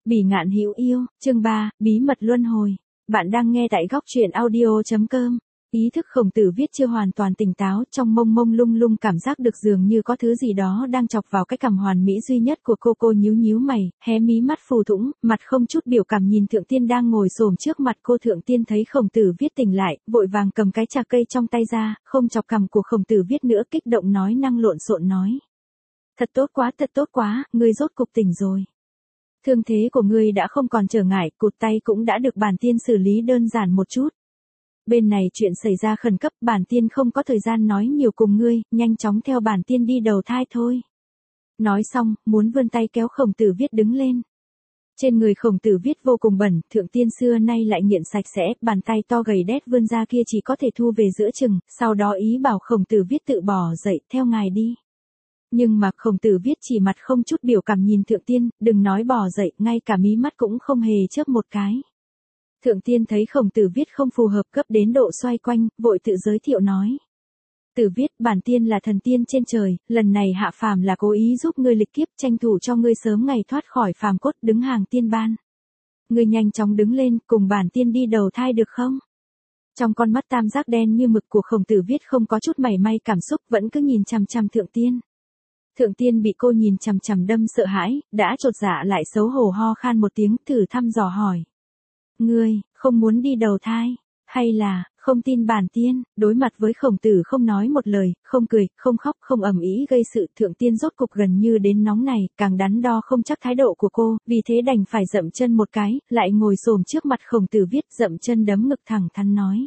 Bỉ ngạn hữu yêu, chương 3, bí mật luân hồi. Bạn đang nghe tại góc truyện audio.com. Ý thức Khổng Tử viết chưa hoàn toàn tỉnh táo, trong mông mông lung lung cảm giác được dường như có thứ gì đó đang chọc vào cái cằm hoàn mỹ duy nhất của cô nhíu nhíu mày, hé mí mắt phù thủng, mặt không chút biểu cảm nhìn Thượng Tiên đang ngồi xổm trước mặt cô. Thượng Tiên thấy Khổng Tử viết tỉnh lại, vội vàng cầm cái trà cây trong tay ra, không chọc cằm của Khổng Tử viết nữa, kích động nói năng lộn xộn nói. Thật tốt quá, ngươi rốt cục tỉnh rồi. Thương thế của ngươi đã không còn trở ngại, cụt tay cũng đã được bản tiên xử lý đơn giản một chút. Bên này chuyện xảy ra khẩn cấp, bản tiên không có thời gian nói nhiều cùng ngươi, nhanh chóng theo bản tiên đi đầu thai thôi. Nói xong, muốn vươn tay kéo Khổng Tử viết đứng lên. Trên người Khổng Tử viết vô cùng bẩn, Thượng Tiên xưa nay lại nghiện sạch sẽ, bàn tay to gầy đét vươn ra kia chỉ có thể thu về giữa chừng, sau đó ý bảo Khổng Tử viết tự bỏ dậy, theo ngài đi. Nhưng mà Khổng Tử viết chỉ mặt không chút biểu cảm nhìn Thượng Tiên, đừng nói bỏ dậy, ngay cả mí mắt cũng không hề chớp một cái. Thượng Tiên thấy Khổng Tử viết không phù hợp, gấp đến độ xoay quanh, vội tự giới thiệu nói. Tử viết, bản tiên là thần tiên trên trời, lần này hạ phàm là cố ý giúp ngươi lịch kiếp, tranh thủ cho ngươi sớm ngày thoát khỏi phàm cốt, đứng hàng tiên ban. Ngươi nhanh chóng đứng lên, cùng bản tiên đi đầu thai được không? Trong con mắt tam giác đen như mực của Khổng Tử viết không có chút mảy may cảm xúc, vẫn cứ nhìn chằm chằm Thượng Tiên. Thượng Tiên bị cô nhìn chằm chằm đâm sợ hãi, đã chột dạ lại xấu hổ ho khan một tiếng, thử thăm dò hỏi. Ngươi, không muốn đi đầu thai, hay là, không tin bản tiên? Đối mặt với Khổng Tử không nói một lời, không cười, không khóc, không ầm ĩ gây sự, Thượng Tiên rốt cục gần như đến nóng này, càng đắn đo không chắc thái độ của cô, vì thế đành phải dậm chân một cái, lại ngồi xổm trước mặt Khổng Tử viết, dậm chân đấm ngực thẳng thắn nói.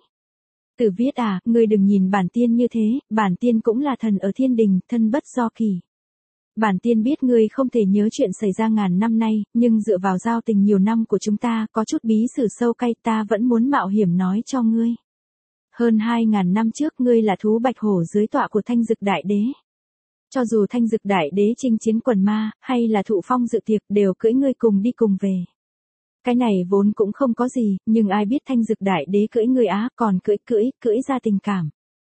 Tử viết à, ngươi đừng nhìn bản tiên như thế, bản tiên cũng là thần ở thiên đình, thân bất do kỳ. Bản tiên biết ngươi không thể nhớ chuyện xảy ra ngàn năm nay, nhưng dựa vào giao tình nhiều năm của chúng ta, có chút bí sử sâu cay, ta vẫn muốn mạo hiểm nói cho ngươi. Hơn 2.000 năm trước ngươi là thú bạch hổ dưới tọa của Thanh Dực Đại Đế. Cho dù Thanh Dực Đại Đế chinh chiến quần ma, hay là Thụ Phong dự tiệc, đều cưỡi ngươi cùng đi cùng về. Cái này vốn cũng không có gì, nhưng ai biết Thanh Dực Đại Đế cưỡi ngươi á, còn cưỡi ra tình cảm.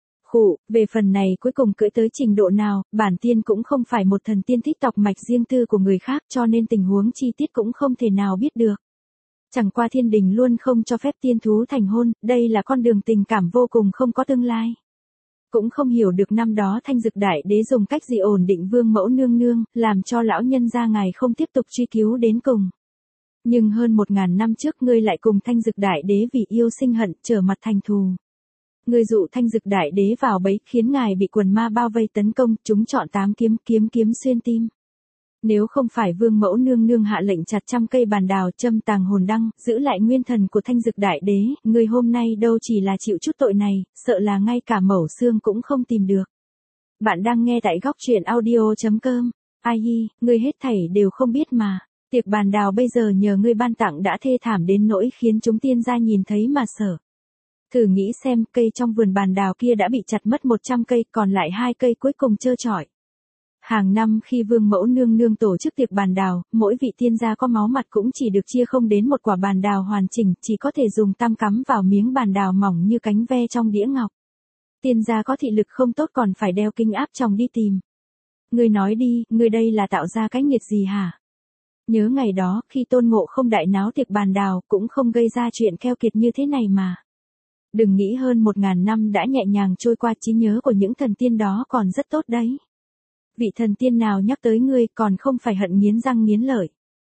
Về phần này cuối cùng cưỡi tới trình độ nào, bản tiên cũng không phải một thần tiên thích tọc mạch riêng tư của người khác, cho nên tình huống chi tiết cũng không thể nào biết được. Chẳng qua thiên đình luôn không cho phép tiên thú thành hôn, đây là con đường tình cảm vô cùng không có tương lai. Cũng không hiểu được năm đó Thanh Dực Đại Đế dùng cách gì ổn định vương mẫu nương nương, làm cho lão nhân gia ngài không tiếp tục truy cứu đến cùng. Nhưng hơn 1.000 năm trước ngươi lại cùng Thanh Dực Đại Đế vì yêu sinh hận, trở mặt thành thù. Ngươi dụ Thanh Dực Đại Đế vào bẫy, khiến ngài bị quần ma bao vây tấn công, chúng chọn 8 kiếm xuyên tim. Nếu không phải vương mẫu nương nương hạ lệnh chặt trăm cây bàn đào, châm tàng hồn đăng, giữ lại nguyên thần của Thanh Dực Đại Đế, ngươi hôm nay đâu chỉ là chịu chút tội này, sợ là ngay cả mẩu xương cũng không tìm được. Bạn đang nghe tại góc truyện audio.com. Ai hi, ngươi hết thảy đều không biết mà. Tiệc bàn đào bây giờ nhờ ngươi ban tặng đã thê thảm đến nỗi khiến chúng tiên gia nhìn thấy mà sợ. Thử nghĩ xem, cây trong vườn bàn đào kia đã bị chặt mất 100 cây, còn lại 2 cây cuối cùng trơ trọi. Hàng năm khi vương mẫu nương nương tổ chức tiệc bàn đào, mỗi vị tiên gia có máu mặt cũng chỉ được chia không đến một quả bàn đào hoàn chỉnh, chỉ có thể dùng tăm cắm vào miếng bàn đào mỏng như cánh ve trong đĩa ngọc. Tiên gia có thị lực không tốt còn phải đeo kính áp tròng đi tìm. Ngươi nói đi, ngươi đây là tạo ra cái nghiệt gì hả? Nhớ ngày đó, khi Tôn Ngộ Không đại náo tiệc bàn đào, cũng không gây ra chuyện keo kiệt như thế này mà. Đừng nghĩ hơn 1.000 năm đã nhẹ nhàng trôi qua, trí nhớ của những thần tiên đó còn rất tốt đấy. Vị thần tiên nào nhắc tới ngươi còn không phải hận nghiến răng nghiến lợi.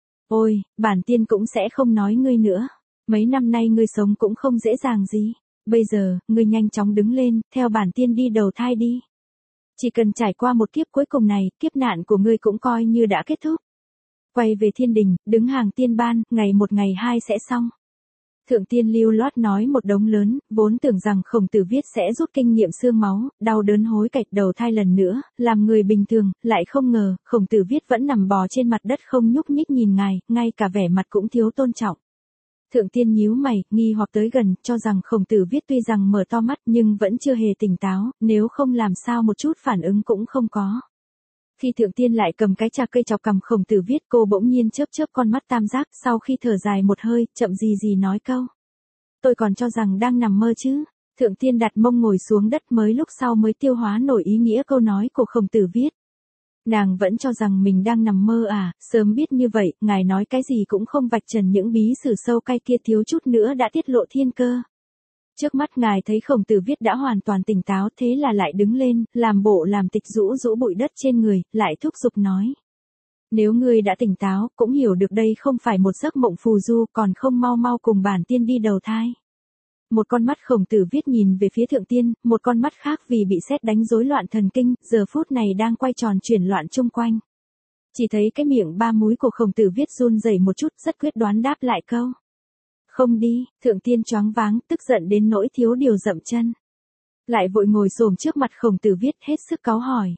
Ôi, bản tiên cũng sẽ không nói ngươi nữa. Mấy năm nay ngươi sống cũng không dễ dàng gì. Bây giờ, ngươi nhanh chóng đứng lên, theo bản tiên đi đầu thai đi. Chỉ cần trải qua một kiếp cuối cùng này, kiếp nạn của ngươi cũng coi như đã kết thúc. Quay về thiên đình, đứng hàng tiên ban, ngày một ngày hai sẽ xong. Thượng Tiên lưu loát nói một đống lớn, vốn tưởng rằng Khổng Tử viết sẽ rút kinh nghiệm xương máu, đau đớn hối cải đầu thai lần nữa, làm người bình thường, lại không ngờ, Khổng Tử viết vẫn nằm bò trên mặt đất không nhúc nhích nhìn ngài, ngay cả vẻ mặt cũng thiếu tôn trọng. Thượng Tiên nhíu mày, nghi hoặc tới gần, cho rằng Khổng Tử viết tuy rằng mở to mắt nhưng vẫn chưa hề tỉnh táo, nếu không làm sao một chút phản ứng cũng không có. Khi Thượng Tiên lại cầm cái trà cây chọc cằm Khổng Tử viết, cô bỗng nhiên chớp chớp con mắt tam giác, sau khi thở dài một hơi, chậm gì nói câu. Tôi còn cho rằng đang nằm mơ chứ. Thượng Tiên đặt mông ngồi xuống đất, mới lúc sau mới tiêu hóa nổi ý nghĩa câu nói của Khổng Tử viết. Nàng vẫn cho rằng mình đang nằm mơ à, sớm biết như vậy, ngài nói cái gì cũng không vạch trần những bí sử sâu cay kia thiếu chút nữa đã tiết lộ thiên cơ. Trước mắt ngài thấy Khổng Tử Viết đã hoàn toàn tỉnh táo, thế là lại đứng lên, làm bộ làm tịch rũ rũ bụi đất trên người, lại thúc giục nói. Nếu ngươi đã tỉnh táo, cũng hiểu được đây không phải một giấc mộng phù du, còn không mau mau cùng bản tiên đi đầu thai. Một con mắt Khổng Tử Viết nhìn về phía thượng tiên, một con mắt khác vì bị sét đánh rối loạn thần kinh, giờ phút này đang quay tròn chuyển loạn chung quanh. Chỉ thấy cái miệng ba múi của Khổng Tử Viết run rẩy một chút, rất quyết đoán đáp lại câu. Không đi, thượng tiên choáng váng, tức giận đến nỗi thiếu điều dậm chân. Lại vội ngồi xổm trước mặt Khổng Tử Viết hết sức cáu hỏi.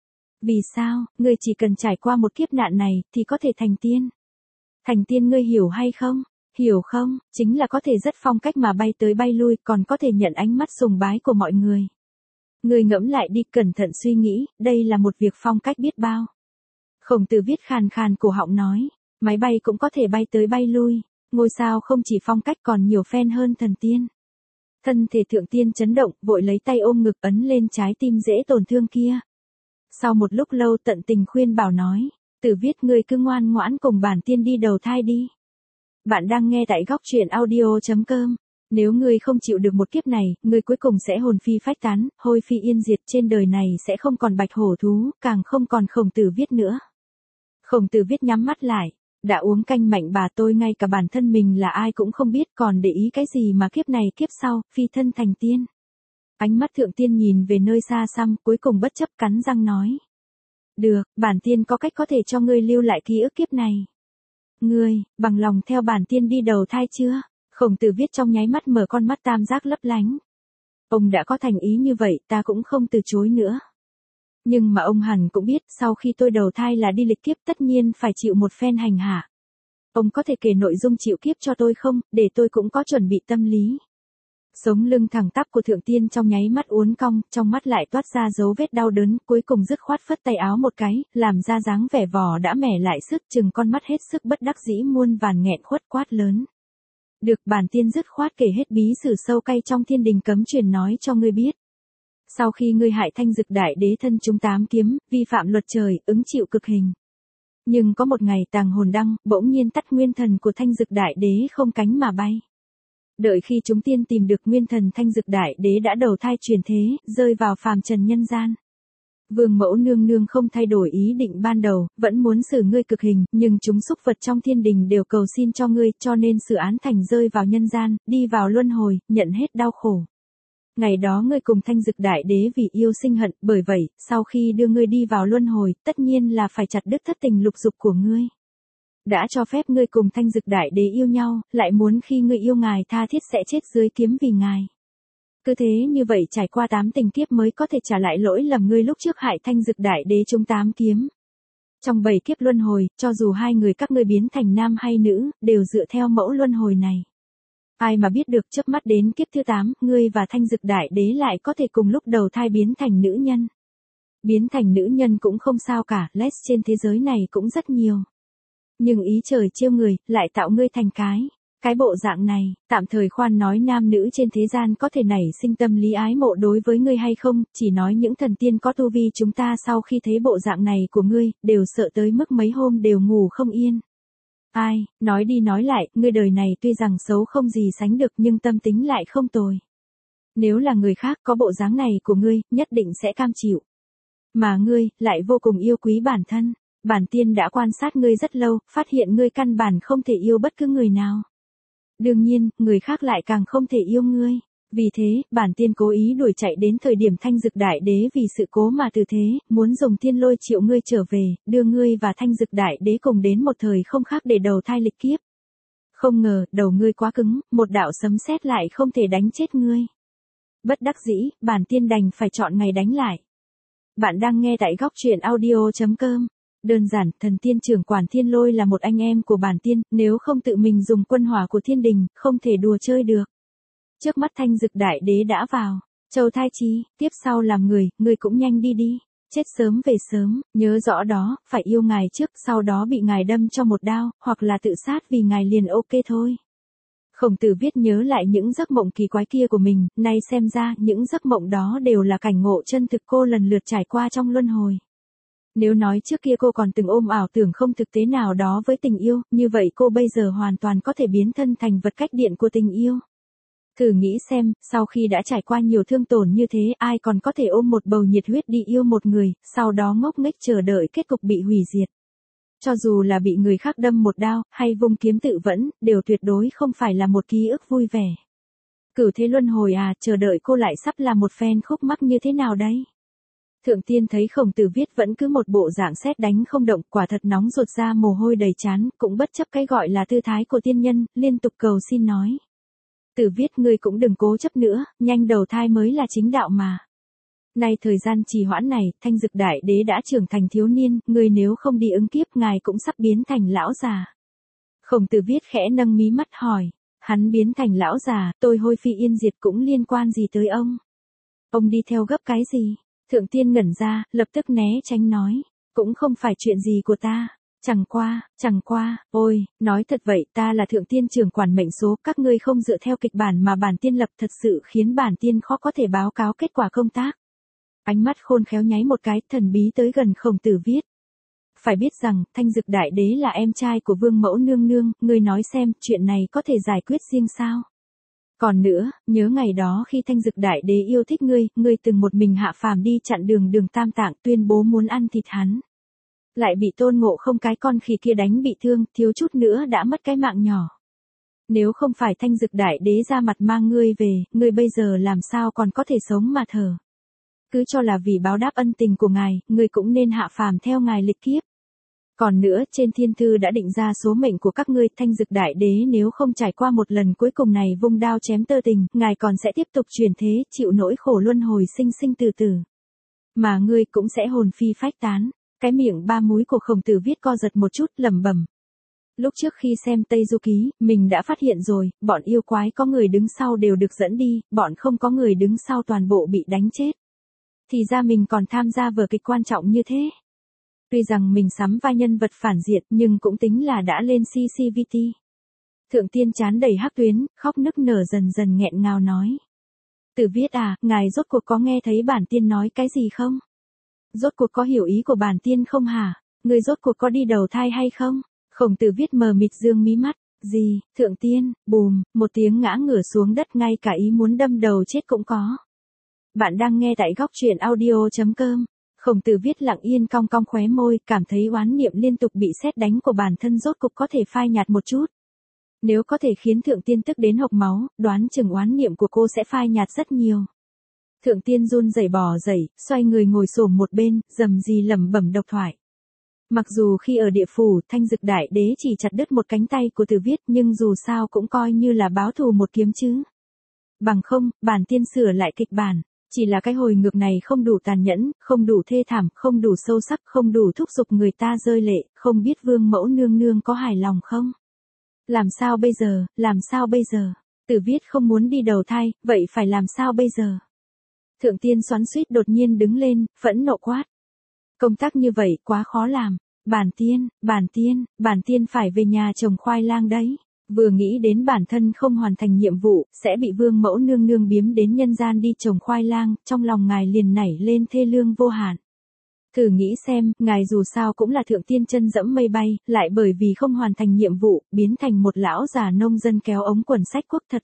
Vì sao, ngươi chỉ cần trải qua một kiếp nạn này, thì có thể thành tiên? Thành tiên ngươi hiểu hay không? Hiểu không, chính là có thể rất phong cách mà bay tới bay lui, còn có thể nhận ánh mắt sùng bái của mọi người. Ngươi ngẫm lại đi, cẩn thận suy nghĩ, đây là một việc phong cách biết bao. Khổng Tử Viết khàn khàn cổ họng nói, máy bay cũng có thể bay tới bay lui, ngôi sao không chỉ phong cách còn nhiều fan hơn thần tiên. Thân thể thượng tiên chấn động, vội lấy tay ôm ngực ấn lên trái tim dễ tổn thương kia. Sau một lúc lâu tận tình khuyên bảo nói, Tử Viết ngươi cứ ngoan ngoãn cùng bản tiên đi đầu thai đi. Bạn đang nghe tại góc truyện audio.com. Nếu ngươi không chịu được một kiếp này, ngươi cuối cùng sẽ hồn phi phách tán, hôi phi yên diệt, trên đời này sẽ không còn bạch hổ thú, càng không còn Khổng Tử Viết nữa. Khổng Tử Viết nhắm mắt lại, đã uống canh mạnh bà tôi ngay cả bản thân mình là ai cũng không biết, còn để ý cái gì mà kiếp này kiếp sau, phi thân thành tiên. Ánh mắt thượng tiên nhìn về nơi xa xăm, cuối cùng bất chấp cắn răng nói. Được, bản tiên có cách có thể cho ngươi lưu lại ký ức kiếp này. Ngươi, bằng lòng theo bản tiên đi đầu thai chưa? Khổng Tử Viết trong nháy mắt mở con mắt tam giác lấp lánh. Ông đã có thành ý như vậy, ta cũng không từ chối nữa. Nhưng mà ông hẳn cũng biết, sau khi tôi đầu thai là đi lịch kiếp tất nhiên phải chịu một phen hành hạ. Ông có thể kể nội dung chịu kiếp cho tôi không, để tôi cũng có chuẩn bị tâm lý. Sống lưng thẳng tắp của thượng tiên trong nháy mắt uốn cong, trong mắt lại toát ra dấu vết đau đớn, cuối cùng dứt khoát phất tay áo một cái, làm ra dáng vẻ vò đã mẻ lại sức, chừng con mắt hết sức bất đắc dĩ muôn vàn nghẹn khuất quát lớn. Được, bản tiên dứt khoát kể hết bí sử sâu cay trong thiên đình cấm truyền nói cho ngươi biết. Sau khi ngươi hại Thanh Dực Đại Đế thân chúng 8 kiếm, vi phạm luật trời, ứng chịu cực hình. Nhưng có một ngày tàng hồn đăng, bỗng nhiên tắt nguyên thần của Thanh Dực Đại Đế không cánh mà bay. Đợi khi chúng tiên tìm được nguyên thần Thanh Dực Đại Đế đã đầu thai chuyển thế, rơi vào phàm trần nhân gian. Vương mẫu nương nương không thay đổi ý định ban đầu, vẫn muốn xử ngươi cực hình, nhưng chúng súc vật trong thiên đình đều cầu xin cho ngươi, cho nên xử án thành rơi vào nhân gian, đi vào luân hồi, nhận hết đau khổ. Ngày đó ngươi cùng Thanh Dực Đại Đế vì yêu sinh hận, bởi vậy, sau khi đưa ngươi đi vào luân hồi, tất nhiên là phải chặt đứt thất tình lục dục của ngươi. Đã cho phép ngươi cùng Thanh Dực Đại Đế yêu nhau, lại muốn khi ngươi yêu ngài tha thiết sẽ chết dưới kiếm vì ngài. Cứ thế như vậy trải qua 8 tình kiếp mới có thể trả lại lỗi lầm ngươi lúc trước hại Thanh Dực Đại Đế trúng 8 kiếm. Trong 7 kiếp luân hồi, cho dù hai người các ngươi biến thành nam hay nữ, đều dựa theo mẫu luân hồi này. Ai mà biết được chớp mắt đến kiếp thứ 8, ngươi và Thanh Dực Đại Đế lại có thể cùng lúc đầu thai biến thành nữ nhân. Biến thành nữ nhân cũng không sao cả, les trên thế giới này cũng rất nhiều. Nhưng ý trời trêu người, lại tạo ngươi thành cái bộ dạng này, tạm thời khoan nói nam nữ trên thế gian có thể nảy sinh tâm lý ái mộ đối với ngươi hay không, chỉ nói những thần tiên có tu vi chúng ta sau khi thấy bộ dạng này của ngươi, đều sợ tới mức mấy hôm đều ngủ không yên. Ai, nói đi nói lại, ngươi đời này tuy rằng xấu không gì sánh được nhưng tâm tính lại không tồi. Nếu là người khác có bộ dáng này của ngươi, nhất định sẽ cam chịu. Mà ngươi, lại vô cùng yêu quý bản thân. Bản tiên đã quan sát ngươi rất lâu, phát hiện ngươi căn bản không thể yêu bất cứ người nào. Đương nhiên, người khác lại càng không thể yêu ngươi. Vì thế, bản tiên cố ý đuổi chạy đến thời điểm Thanh Dực Đại Đế vì sự cố mà từ thế, muốn dùng thiên lôi triệu ngươi trở về, đưa ngươi và Thanh Dực Đại Đế cùng đến một thời không khác để đầu thai lịch kiếp. Không ngờ, đầu ngươi quá cứng, một đạo sấm sét lại không thể đánh chết ngươi. Bất đắc dĩ, bản tiên đành phải chọn ngày đánh lại. Bạn đang nghe tại góc truyện audio.com. Đơn giản, thần tiên trưởng quản thiên lôi là một anh em của bản tiên, nếu không tự mình dùng quân hỏa của thiên đình, không thể đùa chơi được. Trước mắt Thanh Dực Đại Đế đã vào, châu thai chi, tiếp sau làm người cũng nhanh đi đi, chết sớm về sớm, nhớ rõ đó, phải yêu ngài trước, sau đó bị ngài đâm cho một đao, hoặc là tự sát vì ngài liền ok thôi. Khổng Tử Viết nhớ lại những giấc mộng kỳ quái kia của mình, nay xem ra những giấc mộng đó đều là cảnh ngộ chân thực cô lần lượt trải qua trong luân hồi. Nếu nói trước kia cô còn từng ôm ảo tưởng không thực tế nào đó với tình yêu, như vậy cô bây giờ hoàn toàn có thể biến thân thành vật cách điện của tình yêu. Thử nghĩ xem, sau khi đã trải qua nhiều thương tổn như thế, ai còn có thể ôm một bầu nhiệt huyết đi yêu một người, sau đó ngốc nghếch chờ đợi kết cục bị hủy diệt. Cho dù là bị người khác đâm một đao, hay vung kiếm tự vẫn, đều tuyệt đối không phải là một ký ức vui vẻ. Cửu thế luân hồi à, chờ đợi cô lại sắp là một phen khúc mắc như thế nào đấy? Thượng tiên thấy Khổng Tử Viết vẫn cứ một bộ dạng sét đánh không động, quả thật nóng ruột ra mồ hôi đầy trán, cũng bất chấp cái gọi là tư thái của tiên nhân, liên tục cầu xin nói. Tử Viết, ngươi cũng đừng cố chấp nữa, nhanh đầu thai mới là chính đạo mà. Nay thời gian trì hoãn này, Thanh Dực Đại Đế đã trưởng thành thiếu niên, ngươi nếu không đi ứng kiếp, ngài cũng sắp biến thành lão già. Khổng Tử Viết khẽ nâng mí mắt hỏi, hắn biến thành lão già, tôi hôi phi yên diệt cũng liên quan gì tới ông? Ông đi theo gấp cái gì? Thượng tiên ngẩn ra, lập tức né tránh nói, cũng không phải chuyện gì của ta. Chẳng qua, ôi, nói thật vậy, ta là thượng tiên trưởng quản mệnh số, các ngươi không dựa theo kịch bản mà bản tiên lập, thật sự khiến bản tiên khó có thể báo cáo kết quả công tác. Ánh mắt khôn khéo nháy một cái, thần bí tới gần Khổng Tử Viết. Phải biết rằng, Thanh Dực Đại Đế là em trai của Vương Mẫu Nương Nương, ngươi nói xem, chuyện này có thể giải quyết riêng sao? Còn nữa, nhớ ngày đó khi Thanh Dực Đại Đế yêu thích ngươi từng một mình hạ phàm đi chặn đường Tam Tạng, tuyên bố muốn ăn thịt hắn. Lại bị Tôn Ngộ Không cái con khỉ kia đánh bị thương, thiếu chút nữa đã mất cái mạng nhỏ. Nếu không phải Thanh Dực Đại Đế ra mặt mang ngươi về, ngươi bây giờ làm sao còn có thể sống mà thở. Cứ cho là vì báo đáp ân tình của ngài, ngươi cũng nên hạ phàm theo ngài lịch kiếp. Còn nữa, trên thiên thư đã định ra số mệnh của các ngươi, Thanh Dực Đại Đế nếu không trải qua một lần cuối cùng này vung đao chém tơ tình, ngài còn sẽ tiếp tục chuyển thế, chịu nỗi khổ luân hồi sinh sinh từ từ. Mà ngươi cũng sẽ hồn phi phách tán. Cái miệng ba múi của Khổng Tử Viết co giật một chút, lẩm bẩm. Lúc trước khi xem Tây Du Ký, mình đã phát hiện rồi, bọn yêu quái có người đứng sau đều được dẫn đi, bọn không có người đứng sau toàn bộ bị đánh chết. Thì ra mình còn tham gia vở kịch quan trọng như thế. Tuy rằng mình sắm vai nhân vật phản diện nhưng cũng tính là đã lên CCVT. Thượng tiên chán đầy hắc tuyến, khóc nức nở dần dần nghẹn ngào nói. Tử Viết à, ngài rốt cuộc có nghe thấy bản tiên nói cái gì không? Rốt cuộc có hiểu ý của bản tiên không hả? Người rốt cuộc có đi đầu thai hay không? Khổng Tử Viết mờ mịt dương mí mắt. Gì, thượng tiên, bùm, một tiếng ngã ngửa xuống đất, ngay cả ý muốn đâm đầu chết cũng có. Bạn đang nghe tại góc truyện audio.com. Khổng Tử Viết lặng yên cong cong khóe môi, cảm thấy oán niệm liên tục bị sét đánh của bản thân rốt cục có thể phai nhạt một chút. Nếu có thể khiến thượng tiên tức đến hộc máu, đoán chừng oán niệm của cô sẽ phai nhạt rất nhiều. Thượng tiên run rẩy bò dậy, xoay người ngồi xổm một bên, rầm rì lẩm bẩm độc thoại. Mặc dù khi ở địa phủ, Thanh Dực Đại Đế chỉ chặt đứt một cánh tay của Tử Viết, nhưng dù sao cũng coi như là báo thù một kiếm chứ. Bằng không, bản tiên sửa lại kịch bản. Chỉ là cái hồi ngược này không đủ tàn nhẫn, không đủ thê thảm, không đủ sâu sắc, không đủ thúc giục người ta rơi lệ, không biết Vương Mẫu Nương Nương có hài lòng không? Làm sao bây giờ? Tử Viết không muốn đi đầu thai, vậy phải làm sao bây giờ? Thượng tiên xoắn xuýt đột nhiên đứng lên, phẫn nộ quát. Công tác như vậy quá khó làm. Bản tiên phải về nhà trồng khoai lang đấy. Vừa nghĩ đến bản thân không hoàn thành nhiệm vụ, sẽ bị Vương Mẫu Nương Nương biếm đến nhân gian đi trồng khoai lang, trong lòng ngài liền nảy lên thê lương vô hạn. Thử nghĩ xem, ngài dù sao cũng là thượng tiên chân dẫm mây bay, lại bởi vì không hoàn thành nhiệm vụ, biến thành một lão già nông dân kéo ống quần sách quốc, thật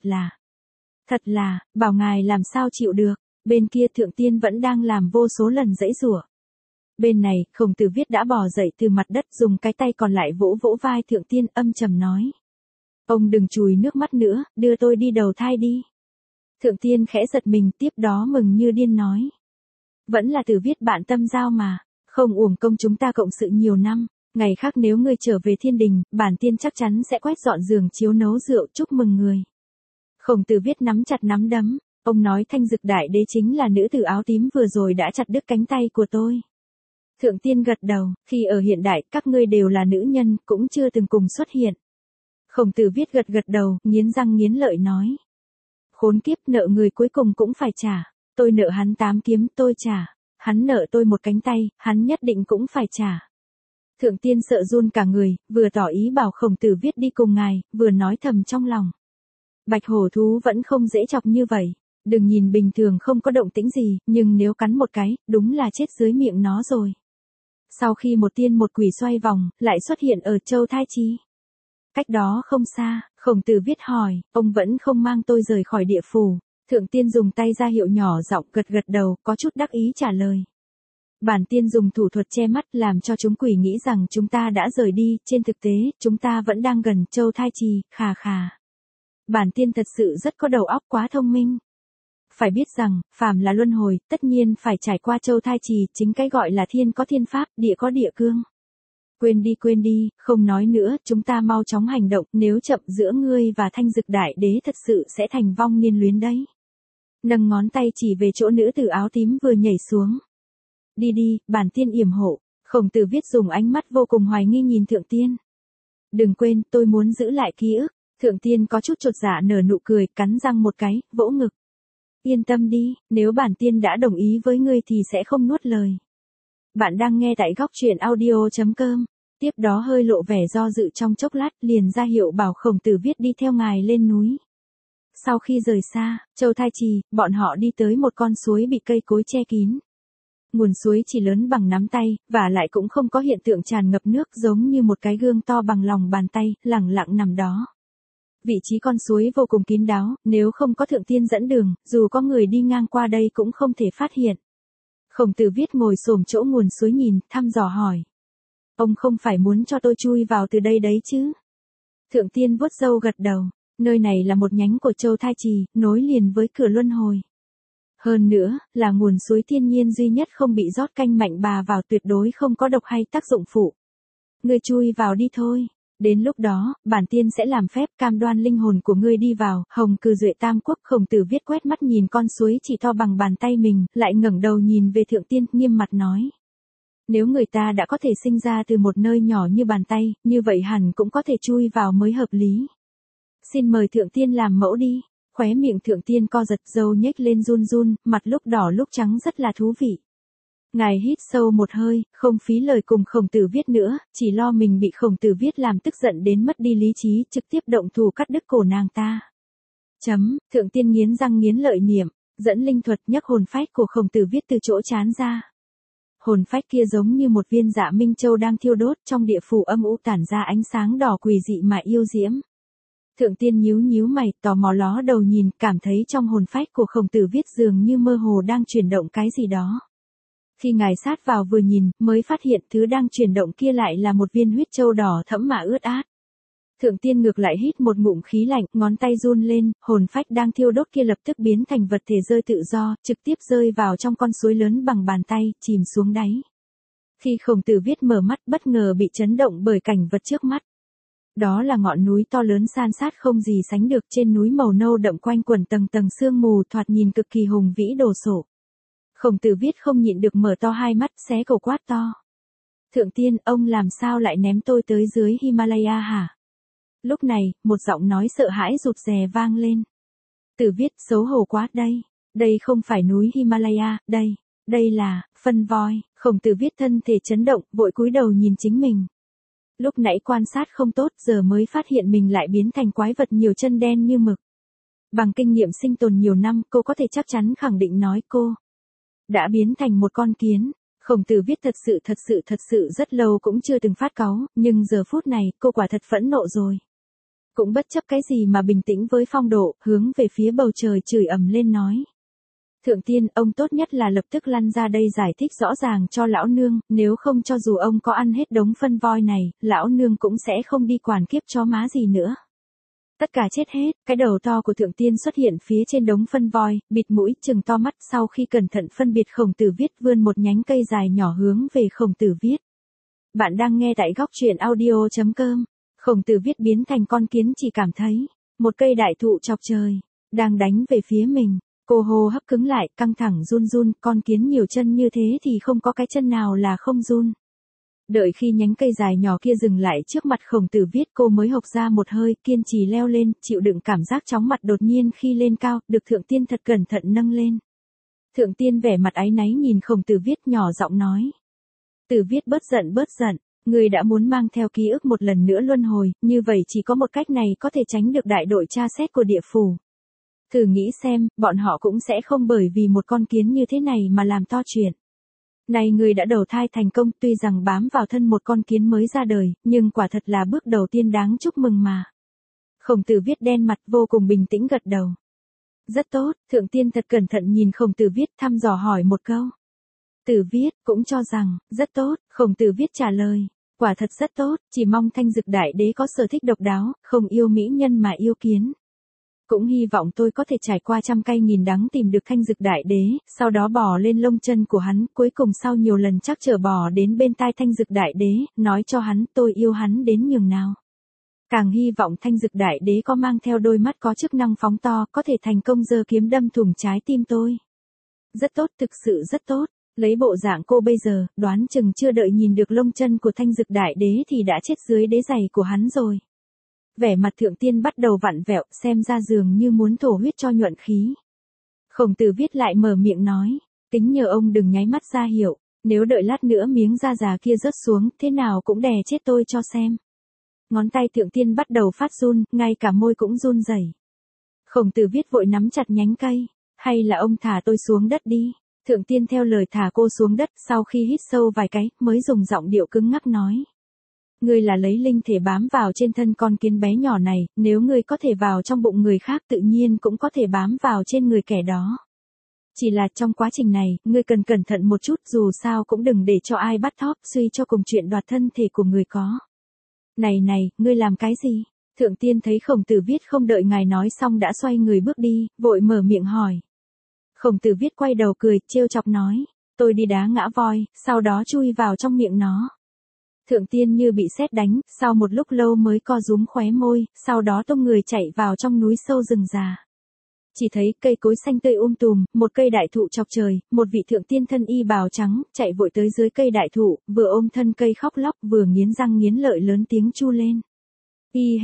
là, bảo ngài làm sao chịu được. Bên kia thượng tiên vẫn đang làm vô số lần giãy giụa. Bên này, Khổng Tử Viết đã bò dậy từ mặt đất, dùng cái tay còn lại vỗ vỗ vai thượng tiên, âm trầm nói. Ông đừng chùi nước mắt nữa, đưa tôi đi đầu thai đi. Thượng tiên khẽ giật mình, tiếp đó mừng như điên nói. Vẫn là Tử Viết bạn tâm giao mà, không uổng công chúng ta cộng sự nhiều năm. Ngày khác nếu ngươi trở về thiên đình, bản tiên chắc chắn sẽ quét dọn giường chiếu nấu rượu chúc mừng người. Khổng Tử Viết nắm chặt nắm đấm. Ông nói Thanh Dực Đại Đế chính là nữ tử áo tím vừa rồi đã chặt đứt cánh tay của tôi. Thượng tiên gật đầu, khi ở hiện đại, các ngươi đều là nữ nhân, cũng chưa từng cùng xuất hiện. Khổng Tử Viết gật đầu, nghiến răng nghiến lợi nói. Khốn kiếp, nợ người cuối cùng cũng phải trả. Tôi nợ hắn 8 kiếm, tôi trả. Hắn nợ tôi một cánh tay, hắn nhất định cũng phải trả. Thượng tiên sợ run cả người, vừa tỏ ý bảo Khổng Tử Viết đi cùng ngài, vừa nói thầm trong lòng. Bạch hổ thú vẫn không dễ chọc như vậy. Đừng nhìn bình thường không có động tĩnh gì, nhưng nếu cắn một cái, đúng là chết dưới miệng nó rồi. Sau khi một tiên một quỷ xoay vòng, lại xuất hiện ở Châu Thai Chi. Cách đó không xa, Khổng Tử Viết hỏi, ông vẫn không mang tôi rời khỏi địa phủ. Thượng tiên dùng tay ra hiệu nhỏ giọng gật gật đầu, có chút đắc ý trả lời. Bản tiên dùng thủ thuật che mắt làm cho chúng quỷ nghĩ rằng chúng ta đã rời đi, trên thực tế, chúng ta vẫn đang gần Châu Thai Trì, khà khà. Bản tiên thật sự rất có đầu óc quá thông minh. Phải biết rằng, phàm là luân hồi, tất nhiên phải trải qua Châu Thai Trì, chính cái gọi là thiên có thiên pháp, địa có địa cương. Quên đi, không nói nữa, chúng ta mau chóng hành động, nếu chậm giữa ngươi và Thanh Dực Đại Đế thật sự sẽ thành vong niên luyến đấy. Nâng ngón tay chỉ về chỗ nữ tử áo tím vừa nhảy xuống. Đi, bản tiên yểm hộ. Khổng Tử Viết dùng ánh mắt vô cùng hoài nghi nhìn Thượng tiên. Đừng quên, tôi muốn giữ lại ký ức. Thượng tiên có chút chột dạ nở nụ cười, cắn răng một cái, vỗ ngực. Yên tâm đi, nếu bản tiên đã đồng ý với ngươi thì sẽ không nuốt lời. Bạn đang nghe tại góc truyện audio.com. Tiếp đó hơi lộ vẻ do dự trong chốc lát, liền ra hiệu bảo Khổng Tử Viết đi theo ngài lên núi. Sau khi rời xa, Châu Thai Trì, bọn họ đi tới một con suối bị cây cối che kín. Nguồn suối chỉ lớn bằng nắm tay, và lại cũng không có hiện tượng tràn ngập nước, giống như một cái gương to bằng lòng bàn tay, lẳng lặng nằm đó. Vị trí con suối vô cùng kín đáo, nếu không có Thượng tiên dẫn đường, dù có người đi ngang qua đây cũng không thể phát hiện. Khổng Tử Viết ngồi xổm chỗ nguồn suối nhìn, thăm dò hỏi. Ông không phải muốn cho tôi chui vào từ đây đấy chứ? Thượng tiên vuốt râu gật đầu, nơi này là một nhánh của Châu Thai Trì, nối liền với cửa luân hồi. Hơn nữa, là nguồn suối thiên nhiên duy nhất không bị rót canh mạnh bà vào, tuyệt đối không có độc hay tác dụng phụ. Ngươi chui vào đi thôi. Đến lúc đó, bản tiên sẽ làm phép cam đoan linh hồn của ngươi đi vào. Hồng Cừ Duệ Tam Quốc. Khổng Tử Viết quét mắt nhìn con suối chỉ to bằng bàn tay mình, lại ngẩng đầu nhìn về Thượng tiên, nghiêm mặt nói. Nếu người ta đã có thể sinh ra từ một nơi nhỏ như bàn tay, như vậy hẳn cũng có thể chui vào mới hợp lý. Xin mời Thượng tiên làm mẫu đi. Khóe miệng Thượng tiên co giật, râu nhếch lên run run, mặt lúc đỏ lúc trắng rất là thú vị. Ngài hít sâu một hơi, không phí lời cùng Khổng Tử Viết nữa, chỉ lo mình bị Khổng Tử Viết làm tức giận đến mất đi lý trí, trực tiếp động thủ cắt đứt cổ nàng ta. Thượng tiên nghiến răng nghiến lợi niệm, dẫn linh thuật nhấc hồn phách của Khổng Tử Viết từ chỗ trán ra. Hồn phách kia giống như một viên dạ minh châu đang thiêu đốt, trong địa phủ âm u tản ra ánh sáng đỏ quỷ dị mà yêu diễm. Thượng tiên nhíu mày, tò mò ló đầu nhìn, cảm thấy trong hồn phách của Khổng Tử Viết dường như mơ hồ đang chuyển động cái gì đó. Khi ngài sát vào vừa nhìn, mới phát hiện thứ đang chuyển động kia lại là một viên huyết châu đỏ thẫm mà ướt át. Thượng tiên ngược lại hít một ngụm khí lạnh, ngón tay run lên, hồn phách đang thiêu đốt kia lập tức biến thành vật thể rơi tự do, trực tiếp rơi vào trong con suối lớn bằng bàn tay, chìm xuống đáy. Khi Khổng Tử Viết mở mắt, bất ngờ bị chấn động bởi cảnh vật trước mắt. Đó là ngọn núi to lớn san sát không gì sánh được, trên núi màu nâu đậm quanh quẩn tầng tầng sương mù, thoạt nhìn cực kỳ hùng vĩ đồ sộ. Khổng Tử Viết không nhịn được mở to hai mắt, xé cổ quát to. Thượng tiên, ông làm sao lại ném tôi tới dưới Himalaya hả? Lúc này, một giọng nói sợ hãi rụt rè vang lên. Tử Viết, xấu hổ quá đây. Đây không phải núi Himalaya, đây là phân voi. Khổng Tử Viết thân thể chấn động, vội cúi đầu nhìn chính mình. Lúc nãy quan sát không tốt, giờ mới phát hiện mình lại biến thành quái vật nhiều chân đen như mực. Bằng kinh nghiệm sinh tồn nhiều năm, cô có thể chắc chắn khẳng định nói cô đã biến thành một con kiến. Khổng Tử Viết thật sự rất lâu cũng chưa từng phát cáu, nhưng giờ phút này, cô quả thật phẫn nộ rồi. Cũng bất chấp cái gì mà bình tĩnh với phong độ, hướng về phía bầu trời chửi ầm lên nói. Thượng tiên, ông tốt nhất là lập tức lăn ra đây giải thích rõ ràng cho lão nương, nếu không cho dù ông có ăn hết đống phân voi này, lão nương cũng sẽ không đi quản kiếp chó má gì nữa. Tất cả chết hết, cái đầu to của Thượng tiên xuất hiện phía trên đống phân voi, bịt mũi, trừng to mắt, sau khi cẩn thận phân biệt Khổng Tử Viết vươn một nhánh cây dài nhỏ hướng về Khổng Tử Viết. Bạn đang nghe tại góc truyện audio.com. Khổng Tử Viết biến thành con kiến, chỉ cảm thấy một cây đại thụ chọc trời đang đánh về phía mình. Cô hô hấp cứng lại, căng thẳng run, con kiến nhiều chân như thế thì không có cái chân nào là không run. Đợi khi nhánh cây dài nhỏ kia dừng lại trước mặt Khổng Tử Viết, cô mới hộc ra một hơi, kiên trì leo lên, chịu đựng cảm giác chóng mặt đột nhiên khi lên cao, được Thượng tiên thật cẩn thận nâng lên. Thượng tiên vẻ mặt áy náy nhìn Khổng Tử Viết, nhỏ giọng nói. Tử Viết bớt giận, người đã muốn mang theo ký ức một lần nữa luân hồi, như vậy chỉ có một cách này có thể tránh được đại đội tra xét của địa phủ. Thử nghĩ xem, bọn họ cũng sẽ không bởi vì một con kiến như thế này mà làm to chuyện. Này người đã đầu thai thành công, tuy rằng bám vào thân một con kiến mới ra đời, nhưng quả thật là bước đầu tiên đáng chúc mừng mà. Khổng Tử Viết đen mặt vô cùng bình tĩnh gật đầu. Rất tốt, Thượng Tiên thật cẩn thận nhìn Khổng Tử Viết thăm dò hỏi một câu. Tử Viết cũng cho rằng, rất tốt, Khổng Tử Viết trả lời. Quả thật rất tốt, chỉ mong Thanh Dực Đại Đế có sở thích độc đáo, không yêu mỹ nhân mà yêu kiến. Cũng hy vọng tôi có thể trải qua trăm cay nghìn đắng tìm được Thanh Dực Đại Đế, sau đó bò lên lông chân của hắn, cuối cùng sau nhiều lần trắc trở bò đến bên tai Thanh Dực Đại Đế, nói cho hắn tôi yêu hắn đến nhường nào. Càng hy vọng Thanh Dực Đại Đế có mang theo đôi mắt có chức năng phóng to, có thể thành công giơ kiếm đâm thủng trái tim tôi. Rất tốt, thực sự rất tốt. Lấy bộ dạng cô bây giờ, đoán chừng chưa đợi nhìn được lông chân của Thanh Dực Đại Đế thì đã chết dưới đế giày của hắn rồi. Vẻ mặt Thượng Tiên bắt đầu vặn vẹo, xem ra dường như muốn thổ huyết cho nhuận khí. Khổng Tử Viết lại mở miệng nói, tính nhờ ông đừng nháy mắt ra hiệu, nếu đợi lát nữa miếng da già kia rớt xuống, thế nào cũng đè chết tôi cho xem. Ngón tay Thượng Tiên bắt đầu phát run, ngay cả môi cũng run rẩy. Khổng Tử Viết vội nắm chặt nhánh cây, hay là ông thả tôi xuống đất đi. Thượng Tiên theo lời thả cô xuống đất, sau khi hít sâu vài cái, mới dùng giọng điệu cứng ngắc nói. Ngươi là lấy linh thể bám vào trên thân con kiến bé nhỏ này, nếu ngươi có thể vào trong bụng người khác tự nhiên cũng có thể bám vào trên người kẻ đó. Chỉ là trong quá trình này, ngươi cần cẩn thận một chút, dù sao cũng đừng để cho ai bắt thóp suy cho cùng chuyện đoạt thân thể của người có. Này này, ngươi làm cái gì? Thượng Tiên thấy Khổng Tử Viết không đợi ngài nói xong đã xoay người bước đi, vội mở miệng hỏi. Khổng Tử Viết quay đầu cười, trêu chọc nói, tôi đi đá ngã voi, sau đó chui vào trong miệng nó. Thượng Tiên như bị sét đánh, sau một lúc lâu mới co rúm khóe môi, sau đó tung người chạy vào trong núi sâu rừng già. Chỉ thấy cây cối xanh tươi tùm, một cây đại thụ chọc trời, một vị Thượng Tiên thân y bào trắng, chạy vội tới dưới cây đại thụ, vừa ôm thân cây khóc lóc vừa nghiến răng nghiến lợi lớn tiếng chu lên. Y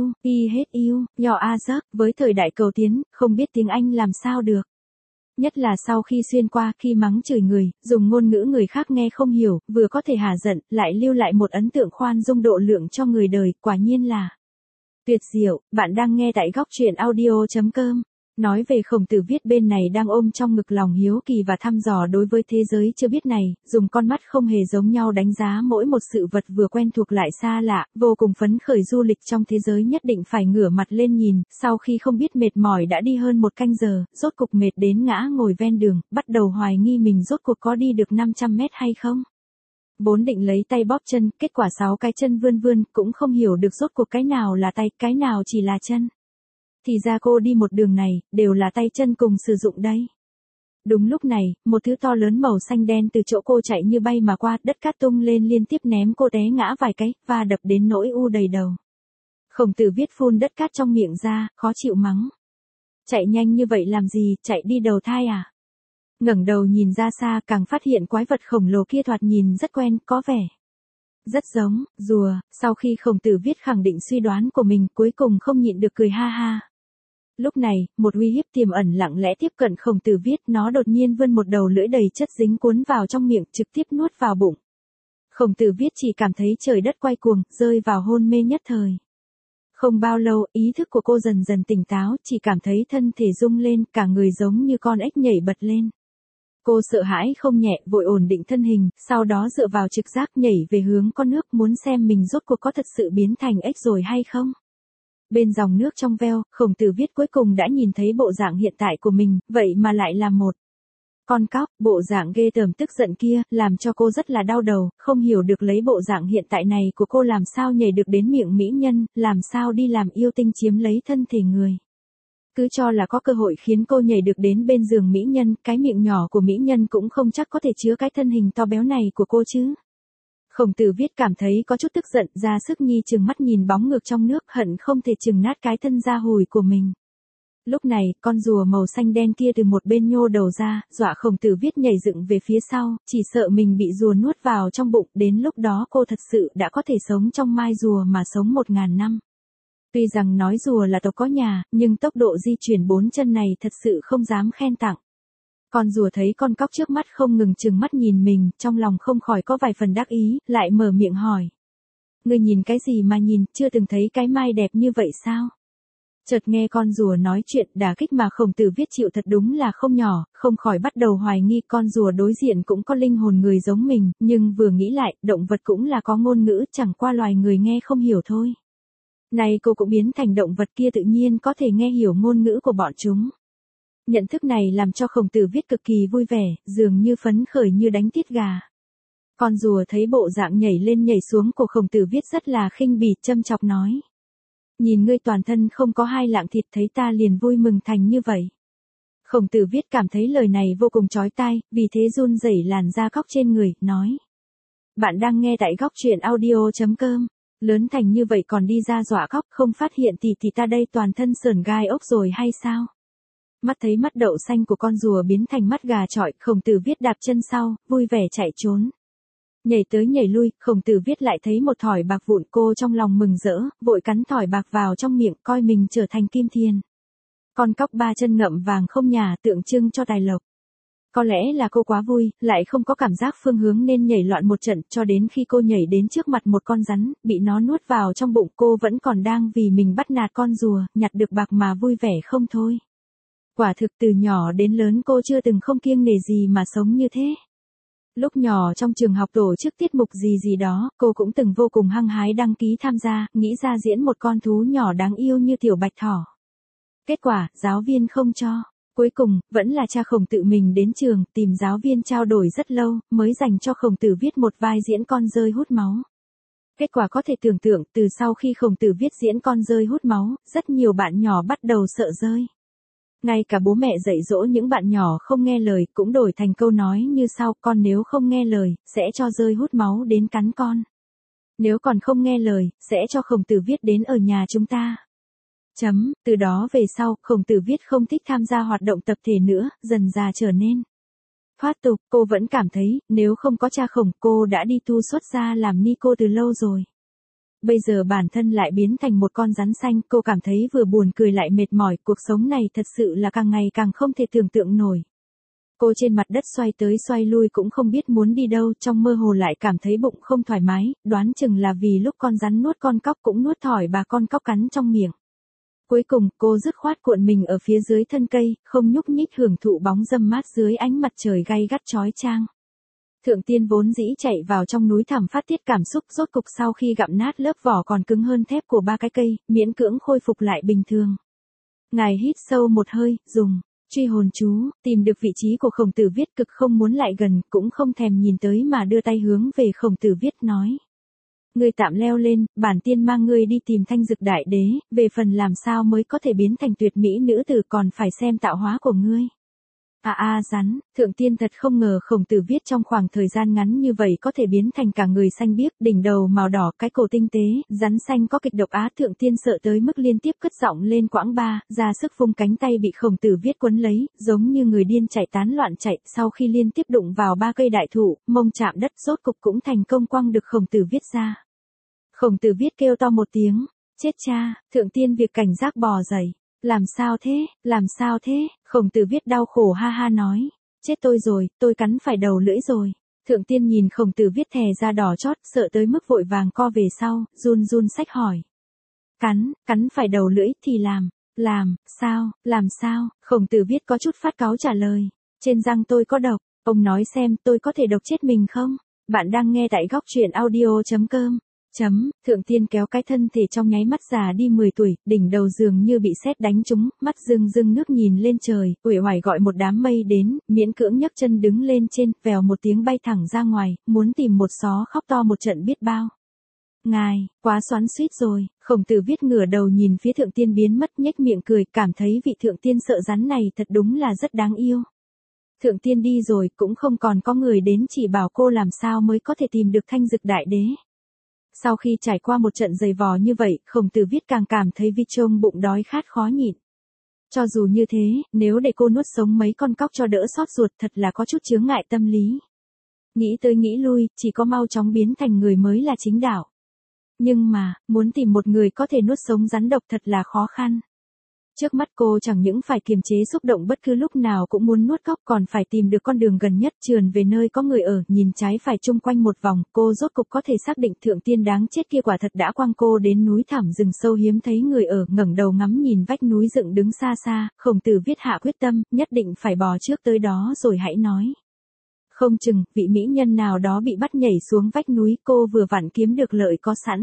hết yêu, nhỏ a giấc, với thời đại cầu tiến, không biết tiếng Anh làm sao được. Nhất là sau khi xuyên qua, khi mắng chửi người, dùng ngôn ngữ người khác nghe không hiểu, vừa có thể hả giận, lại lưu lại một ấn tượng khoan dung độ lượng cho người đời, quả nhiên là tuyệt diệu. Bạn đang nghe tại góc truyện audio.com. Nói về Khổng Tử Viết bên này đang ôm trong ngực lòng hiếu kỳ và thăm dò đối với thế giới chưa biết này, dùng con mắt không hề giống nhau đánh giá mỗi một sự vật vừa quen thuộc lại xa lạ, vô cùng phấn khởi du lịch trong thế giới nhất định phải ngửa mặt lên nhìn, sau khi không biết mệt mỏi đã đi hơn 1 canh giờ, rốt cục mệt đến ngã ngồi ven đường, bắt đầu hoài nghi mình rốt cuộc có đi được 500 mét hay không. Vốn định lấy tay bóp chân, kết quả 6 cái chân vươn, cũng không hiểu được rốt cuộc cái nào là tay, cái nào chỉ là chân. Thì ra cô đi một đường này, đều là tay chân cùng sử dụng đấy. Đúng lúc này, một thứ to lớn màu xanh đen từ chỗ cô chạy như bay mà qua, đất cát tung lên liên tiếp ném cô té ngã vài cái, và đập đến nỗi u đầy đầu. Khổng Tử Viết phun đất cát trong miệng ra, khó chịu mắng. Chạy nhanh như vậy làm gì, chạy đi đầu thai à? Ngẩng đầu nhìn ra xa càng phát hiện quái vật khổng lồ kia thoạt nhìn rất quen, có vẻ rất giống rùa. Sau khi Khổng Tử Viết khẳng định suy đoán của mình, cuối cùng không nhịn được cười ha ha. Lúc này, một uy hiếp tiềm ẩn lặng lẽ tiếp cận Khổng Tử Viết, nó đột nhiên vươn một đầu lưỡi đầy chất dính cuốn vào trong miệng, trực tiếp nuốt vào bụng. Khổng Tử Viết chỉ cảm thấy trời đất quay cuồng, rơi vào hôn mê nhất thời. Không bao lâu, ý thức của cô dần dần tỉnh táo, chỉ cảm thấy thân thể rung lên, cả người giống như con ếch nhảy bật lên. Cô sợ hãi không nhẹ, vội ổn định thân hình, sau đó dựa vào trực giác nhảy về hướng con nước, muốn xem mình rốt cuộc có thật sự biến thành ếch rồi hay không. Bên dòng nước trong veo, Khổng Tử Viết cuối cùng đã nhìn thấy bộ dạng hiện tại của mình, vậy mà lại là một con cóc. Bộ dạng ghê tởm tức giận kia, làm cho cô rất là đau đầu, không hiểu được lấy bộ dạng hiện tại này của cô làm sao nhảy được đến miệng mỹ nhân, làm sao đi làm yêu tinh chiếm lấy thân thể người. Cứ cho là có cơ hội khiến cô nhảy được đến bên giường mỹ nhân, cái miệng nhỏ của mỹ nhân cũng không chắc có thể chứa cái thân hình to béo này của cô chứ. Khổng Tử Viết cảm thấy có chút tức giận, ra sức nhi trừng mắt nhìn bóng ngược trong nước, hận không thể trừng nát cái thân da hùi của mình. Lúc này, con rùa màu xanh đen kia từ một bên nhô đầu ra, dọa Khổng Tử Viết nhảy dựng về phía sau, chỉ sợ mình bị rùa nuốt vào trong bụng, đến lúc đó cô thật sự đã có thể sống trong mai rùa mà sống 1000 năm. Tuy rằng nói rùa là tộc có nhà, nhưng tốc độ di chuyển 4 chân này thật sự không dám khen tặng. Con rùa thấy con cóc trước mắt không ngừng trừng mắt nhìn mình, trong lòng không khỏi có vài phần đắc ý, lại mở miệng hỏi. Ngươi nhìn cái gì mà nhìn, chưa từng thấy cái mai đẹp như vậy sao? Chợt nghe con rùa nói chuyện, đả kích mà Khổng Tử Viết chịu thật đúng là không nhỏ, không khỏi bắt đầu hoài nghi con rùa đối diện cũng có linh hồn người giống mình, nhưng vừa nghĩ lại, động vật cũng là có ngôn ngữ, chẳng qua loài người nghe không hiểu thôi. Này cô cũng biến thành động vật kia tự nhiên có thể nghe hiểu ngôn ngữ của bọn chúng. Nhận thức này làm cho Khổng Tử Viết cực kỳ vui vẻ, dường như phấn khởi như đánh tiết gà. Con rùa thấy bộ dạng nhảy lên nhảy xuống của Khổng Tử Viết rất là khinh bỉ, châm chọc nói. Nhìn ngươi toàn thân không có hai lạng thịt thấy ta liền vui mừng thành như vậy. Khổng Tử Viết cảm thấy lời này vô cùng chói tai, vì thế run rẩy làn da cóc trên người, nói. Bạn đang nghe tại góc truyện audio.com. Lớn thành như vậy còn đi ra dọa cóc, không phát hiện thì ta đây toàn thân sởn gai ốc rồi hay sao? Mắt thấy mắt đậu xanh của con rùa biến thành mắt gà chọi, Khổng Tử Viết đạp chân sau, vui vẻ chạy trốn. Nhảy tới nhảy lui, Khổng Tử Viết lại thấy một thỏi bạc vụn, cô trong lòng mừng rỡ, vội cắn thỏi bạc vào trong miệng, coi mình trở thành kim thiên. Con cóc ba chân ngậm vàng không nhà, tượng trưng cho tài lộc. Có lẽ là cô quá vui, lại không có cảm giác phương hướng nên nhảy loạn một trận, cho đến khi cô nhảy đến trước mặt một con rắn, bị nó nuốt vào trong bụng, cô vẫn còn đang vì mình bắt nạt con rùa, nhặt được bạc mà vui vẻ không thôi. Quả thực từ nhỏ đến lớn cô chưa từng không kiêng nể gì mà sống như thế. Lúc nhỏ trong trường học tổ chức tiết mục gì đó, cô cũng từng vô cùng hăng hái đăng ký tham gia, nghĩ ra diễn một con thú nhỏ đáng yêu như tiểu bạch thỏ. Kết quả, giáo viên không cho. Cuối cùng, vẫn là cha Khổng tự mình đến trường, tìm giáo viên trao đổi rất lâu, mới dành cho Khổng Tử Viết một vai diễn con dơi hút máu. Kết quả có thể tưởng tượng, từ sau khi Khổng Tử Viết diễn con dơi hút máu, rất nhiều bạn nhỏ bắt đầu sợ dơi. Ngay cả bố mẹ dạy dỗ những bạn nhỏ không nghe lời cũng đổi thành câu nói như sau, con nếu không nghe lời, sẽ cho dơi hút máu đến cắn con. Nếu còn không nghe lời, sẽ cho Khổng Tử Viết đến ở nhà chúng ta. Từ đó về sau, Khổng Tử Viết không thích tham gia hoạt động tập thể nữa, dần dà trở nên thoát tục. Cô vẫn cảm thấy, nếu không có cha Khổng, cô đã đi tu xuất gia làm ni cô từ lâu rồi. Bây giờ bản thân lại biến thành một con rắn xanh, cô cảm thấy vừa buồn cười lại mệt mỏi, cuộc sống này thật sự là càng ngày càng không thể tưởng tượng nổi. Cô trên mặt đất xoay tới xoay lui cũng không biết muốn đi đâu, trong mơ hồ lại cảm thấy bụng không thoải mái, đoán chừng là vì lúc con rắn nuốt con cóc cũng nuốt thỏi bà con cóc cắn trong miệng. Cuối cùng, cô dứt khoát cuộn mình ở phía dưới thân cây, không nhúc nhích hưởng thụ bóng râm mát dưới ánh mặt trời gay gắt chói chang. Thượng Tiên vốn dĩ chạy vào trong núi thẳm phát tiết cảm xúc, rốt cục sau khi gặm nát lớp vỏ còn cứng hơn thép của ba cái cây, miễn cưỡng khôi phục lại bình thường. Ngài hít sâu một hơi, dùng truy hồn chú, tìm được vị trí của Khổng Tử Viết, cực không muốn lại gần, cũng không thèm nhìn tới mà đưa tay hướng về Khổng Tử Viết nói. Ngươi tạm leo lên, bản tiên mang ngươi đi tìm Thanh Dực Đại Đế, về phần làm sao mới có thể biến thành tuyệt mỹ nữ tử còn phải xem tạo hóa của ngươi. Rắn, Thượng Tiên thật không ngờ Khổng Tử Viết trong khoảng thời gian ngắn như vậy có thể biến thành cả người xanh biếc, đỉnh đầu màu đỏ, cái cổ tinh tế, rắn xanh có kịch độc Thượng Tiên sợ tới mức liên tiếp cất giọng lên quãng ba, ra sức vung cánh tay bị Khổng Tử Viết quấn lấy, giống như người điên chạy tán loạn chạy, sau khi liên tiếp đụng vào ba cây đại thụ, mông chạm đất rốt cục cũng thành công quăng được Khổng Tử Viết ra. Khổng Tử Viết kêu to một tiếng, chết cha, Thượng Tiên việc cảnh giác bò dậy. Làm sao thế, Khổng Tử Viết đau khổ ha ha nói, chết tôi rồi, tôi cắn phải đầu lưỡi rồi. Thượng Tiên nhìn Khổng Tử Viết thè ra đỏ chót, sợ tới mức vội vàng co về sau, run run xách hỏi. Cắn phải đầu lưỡi thì làm sao, Khổng Tử Viết có chút phát cáu trả lời, trên răng tôi có độc, ông nói xem tôi có thể độc chết mình không? Bạn đang nghe tại góc truyện audio.com. Thượng Tiên kéo cái thân thể trong nháy mắt già đi 10 tuổi, đỉnh đầu dường như bị sét đánh trúng, mắt rưng rưng nước nhìn lên trời, uể oải gọi một đám mây đến, miễn cưỡng nhấc chân đứng lên trên, vèo một tiếng bay thẳng ra ngoài, muốn tìm một xó khóc to một trận biết bao. Ngài, quá xoắn xuýt rồi, Khổng Tử Viết ngửa đầu nhìn phía Thượng Tiên biến mất, nhếch miệng cười, cảm thấy vị Thượng Tiên sợ rắn này thật đúng là rất đáng yêu. Thượng Tiên đi rồi, cũng không còn có người đến chỉ bảo cô làm sao mới có thể tìm được Thanh Dực Đại Đế. Sau khi trải qua một trận dày vò như vậy, Khổng Tử Viết càng cảm thấy vi trông bụng đói khát khó nhịn. Cho dù như thế, nếu để cô nuốt sống mấy con cóc cho đỡ xót ruột thật là có chút chướng ngại tâm lý. Nghĩ tới nghĩ lui, chỉ có mau chóng biến thành người mới là chính đạo. Nhưng mà, muốn tìm một người có thể nuốt sống rắn độc thật là khó khăn. Trước mắt cô chẳng những phải kiềm chế xúc động bất cứ lúc nào cũng muốn nuốt cóc, còn phải tìm được con đường gần nhất trườn về nơi có người ở, nhìn trái phải chung quanh một vòng, cô rốt cục có thể xác định thượng tiên đáng chết kia quả thật đã quăng cô đến núi thẳm rừng sâu hiếm thấy người ở, ngẩng đầu ngắm nhìn vách núi dựng đứng xa xa, Khổng Tử Viết hạ quyết tâm, nhất định phải bò trước tới đó rồi hãy nói. Không chừng, vị mỹ nhân nào đó bị bắt nhảy xuống vách núi, cô vừa vặn kiếm được lợi có sẵn.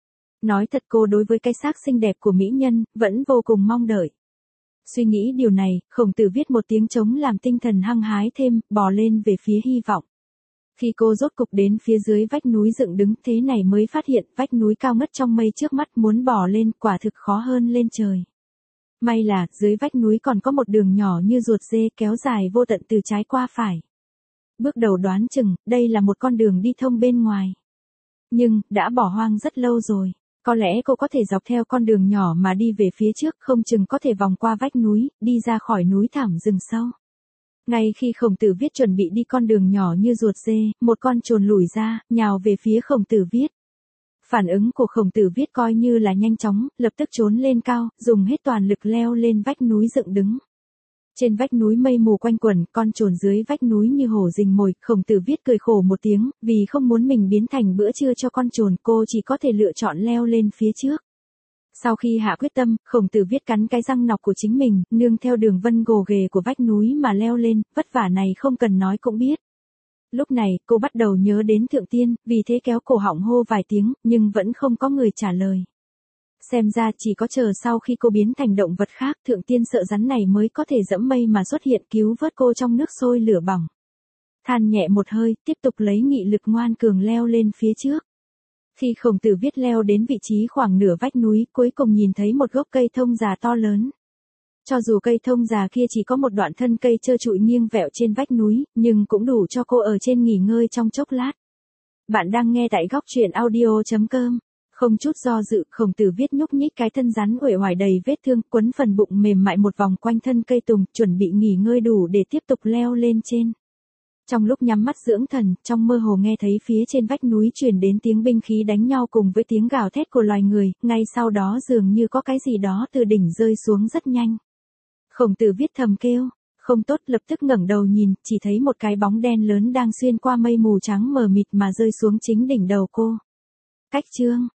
Nói thật cô đối với cái xác xinh đẹp của mỹ nhân, vẫn vô cùng mong đợi. Suy nghĩ điều này, Khổng Tử Viết một tiếng trống làm tinh thần hăng hái thêm, bò lên về phía hy vọng. Khi cô rốt cục đến phía dưới vách núi dựng đứng thế này mới phát hiện vách núi cao ngất trong mây trước mắt muốn bò lên quả thực khó hơn lên trời. May là dưới vách núi còn có một đường nhỏ như ruột dê kéo dài vô tận từ trái qua phải. Bước đầu đoán chừng, đây là một con đường đi thông bên ngoài. Nhưng, đã bỏ hoang rất lâu rồi. Có lẽ cô có thể dọc theo con đường nhỏ mà đi về phía trước, không chừng có thể vòng qua vách núi, đi ra khỏi núi thẳm rừng sâu. Ngay khi Khổng Tử Viết chuẩn bị đi con đường nhỏ như ruột dê, một con trồn lủi ra, nhào về phía Khổng Tử Viết. Phản ứng của Khổng Tử Viết coi như là nhanh chóng, lập tức trốn lên cao, dùng hết toàn lực leo lên vách núi dựng đứng. Trên vách núi mây mù quanh quẩn, con trồn dưới vách núi như hổ rình mồi, Khổng Tử Viết cười khổ một tiếng, vì không muốn mình biến thành bữa trưa cho con trồn, cô chỉ có thể lựa chọn leo lên phía trước. Sau khi hạ quyết tâm, Khổng Tử Viết cắn cái răng nọc của chính mình, nương theo đường vân gồ ghề của vách núi mà leo lên, vất vả này không cần nói cũng biết. Lúc này, cô bắt đầu nhớ đến thượng tiên, vì thế kéo cổ họng hô vài tiếng, nhưng vẫn không có người trả lời. Xem ra chỉ có chờ sau khi cô biến thành động vật khác, thượng tiên sợ rắn này mới có thể dẫm mây mà xuất hiện cứu vớt cô trong nước sôi lửa bỏng. Than nhẹ một hơi, tiếp tục lấy nghị lực ngoan cường leo lên phía trước. Khi Khổng Tử Viết leo đến vị trí khoảng nửa vách núi, cuối cùng nhìn thấy một gốc cây thông già to lớn. Cho dù cây thông già kia chỉ có một đoạn thân cây trơ trụi nghiêng vẹo trên vách núi, nhưng cũng đủ cho cô ở trên nghỉ ngơi trong chốc lát. Bạn đang nghe tại góc truyện audio.com. Không chút do dự, Khổng Tử Viết nhúc nhích cái thân rắn uể oải đầy vết thương, quấn phần bụng mềm mại một vòng quanh thân cây tùng, chuẩn bị nghỉ ngơi đủ để tiếp tục leo lên trên. Trong lúc nhắm mắt dưỡng thần, trong mơ hồ nghe thấy phía trên vách núi truyền đến tiếng binh khí đánh nhau cùng với tiếng gào thét của loài người, ngay sau đó dường như có cái gì đó từ đỉnh rơi xuống rất nhanh. Khổng Tử Viết thầm kêu, không tốt, lập tức ngẩng đầu nhìn, chỉ thấy một cái bóng đen lớn đang xuyên qua mây mù trắng mờ mịt mà rơi xuống chính đỉnh đầu cô. Cách chương